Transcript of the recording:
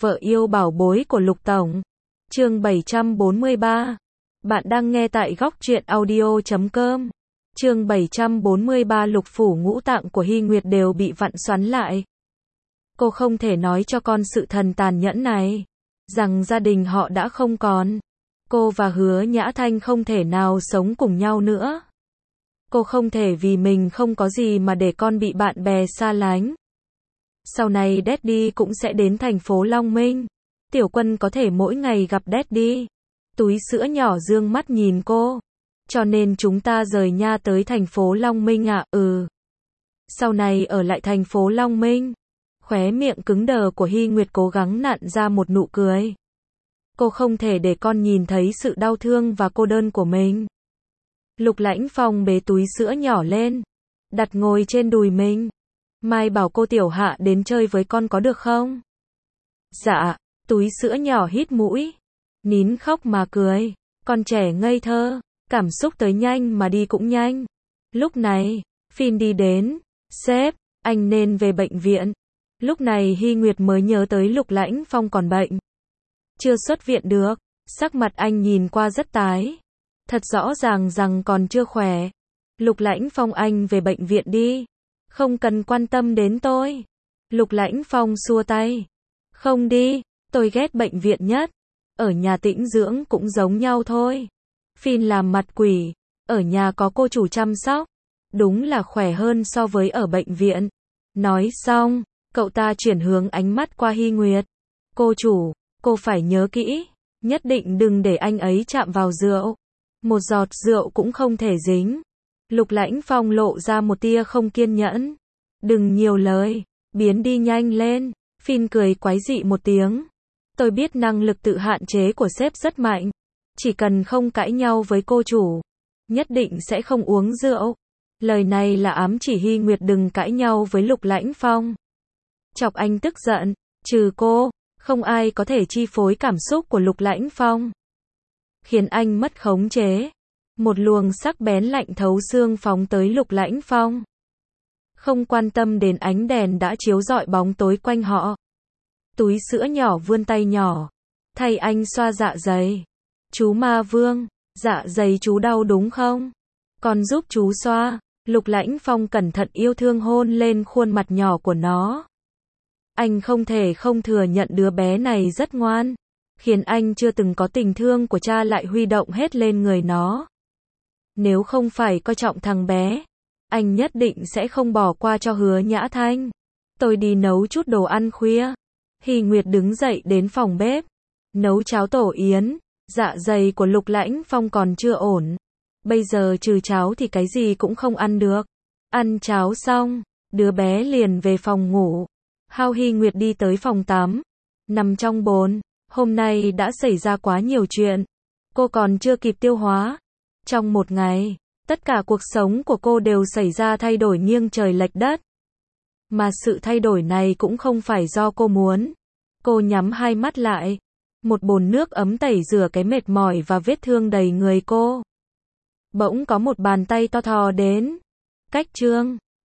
Vợ yêu bảo bối của Lục Tổng. Chương 743. Bạn đang nghe tại góc truyện audio.com. Chương 743. Lục phủ ngũ tạng của Hy Nguyệt đều bị vặn xoắn lại. Cô không thể nói cho con sự thần tàn nhẫn này, rằng gia đình họ đã không còn. Cô và Hứa Nhã Thanh không thể nào sống cùng nhau nữa. Cô không thể vì mình không có gì mà để con bị bạn bè xa lánh. Sau này Daddy cũng sẽ đến thành phố Long Minh. Tiểu Quân có thể mỗi ngày gặp Daddy. Túi sữa nhỏ dương mắt nhìn cô. Cho nên chúng ta rời nha tới thành phố Long Minh ạ. Sau này ở lại thành phố Long Minh. Khóe miệng cứng đờ của Hy Nguyệt cố gắng nặn ra một nụ cười. Cô không thể để con nhìn thấy sự đau thương và cô đơn của mình. Lục Lãnh Phong bế túi sữa nhỏ lên, đặt ngồi trên đùi mình. Mai bảo cô Tiểu Hạ đến chơi với con có được không? Dạ, túi sữa nhỏ hít mũi, nín khóc mà cười. Con trẻ ngây thơ, cảm xúc tới nhanh mà đi cũng nhanh. Lúc này, Phin đi đến, sếp, anh nên về bệnh viện. Lúc này Hy Nguyệt mới nhớ tới Lục Lãnh Phong còn bệnh. Chưa xuất viện được, sắc mặt anh nhìn qua rất tái. Thật rõ ràng rằng còn chưa khỏe. Lục Lãnh Phong, anh về bệnh viện đi. Không cần quan tâm đến tôi. Lục Lãnh Phong xua tay. Không đi, tôi ghét bệnh viện nhất. Ở nhà tĩnh dưỡng cũng giống nhau thôi. Phin làm mặt quỷ. Ở nhà có cô chủ chăm sóc. Đúng là khỏe hơn so với ở bệnh viện. Nói xong, cậu ta chuyển hướng ánh mắt qua Hy Nguyệt. Cô chủ, cô phải nhớ kỹ. Nhất định đừng để anh ấy chạm vào rượu. Một giọt rượu cũng không thể dính. Lục Lãnh Phong lộ ra một tia không kiên nhẫn. Đừng nhiều lời, biến đi nhanh lên. Phin cười quái dị một tiếng. Tôi biết năng lực tự hạn chế của sếp rất mạnh. Chỉ cần không cãi nhau với cô chủ, nhất định sẽ không uống rượu. Lời này là ám chỉ Hy Nguyệt đừng cãi nhau với Lục Lãnh Phong. Chọc anh tức giận, trừ cô, không ai có thể chi phối cảm xúc của Lục Lãnh Phong. Khiến anh mất khống chế. Một luồng sắc bén lạnh thấu xương phóng tới Lục Lãnh Phong. Không quan tâm đến ánh đèn đã chiếu rọi bóng tối quanh họ. Túi sữa nhỏ vươn tay nhỏ, thay anh xoa dạ dày. Chú Ma Vương, dạ dày chú đau đúng không? Con giúp chú xoa. Lục Lãnh Phong cẩn thận yêu thương hôn lên khuôn mặt nhỏ của nó. Anh không thể không thừa nhận đứa bé này rất ngoan. Khiến anh chưa từng có tình thương của cha lại huy động hết lên người nó. Nếu không phải coi trọng thằng bé, anh nhất định sẽ không bỏ qua cho Hứa Nhã Thanh. Tôi đi nấu chút đồ ăn khuya. Hy Nguyệt đứng dậy đến phòng bếp, nấu cháo tổ yến. Dạ dày của Lục Lãnh Phong còn chưa ổn. Bây giờ trừ cháo thì cái gì cũng không ăn được. Ăn cháo xong, đứa bé liền về phòng ngủ. Hao Hy Nguyệt đi tới phòng tắm, nằm trong bồn. Hôm nay đã xảy ra quá nhiều chuyện. Cô còn chưa kịp tiêu hóa. Trong một ngày, tất cả cuộc sống của cô đều xảy ra thay đổi nghiêng trời lệch đất. Mà sự thay đổi này cũng không phải do cô muốn. Cô nhắm hai mắt lại. Một bồn nước ấm tẩy rửa cái mệt mỏi và vết thương đầy người cô. Bỗng có một bàn tay to thò đến. Cách Trương,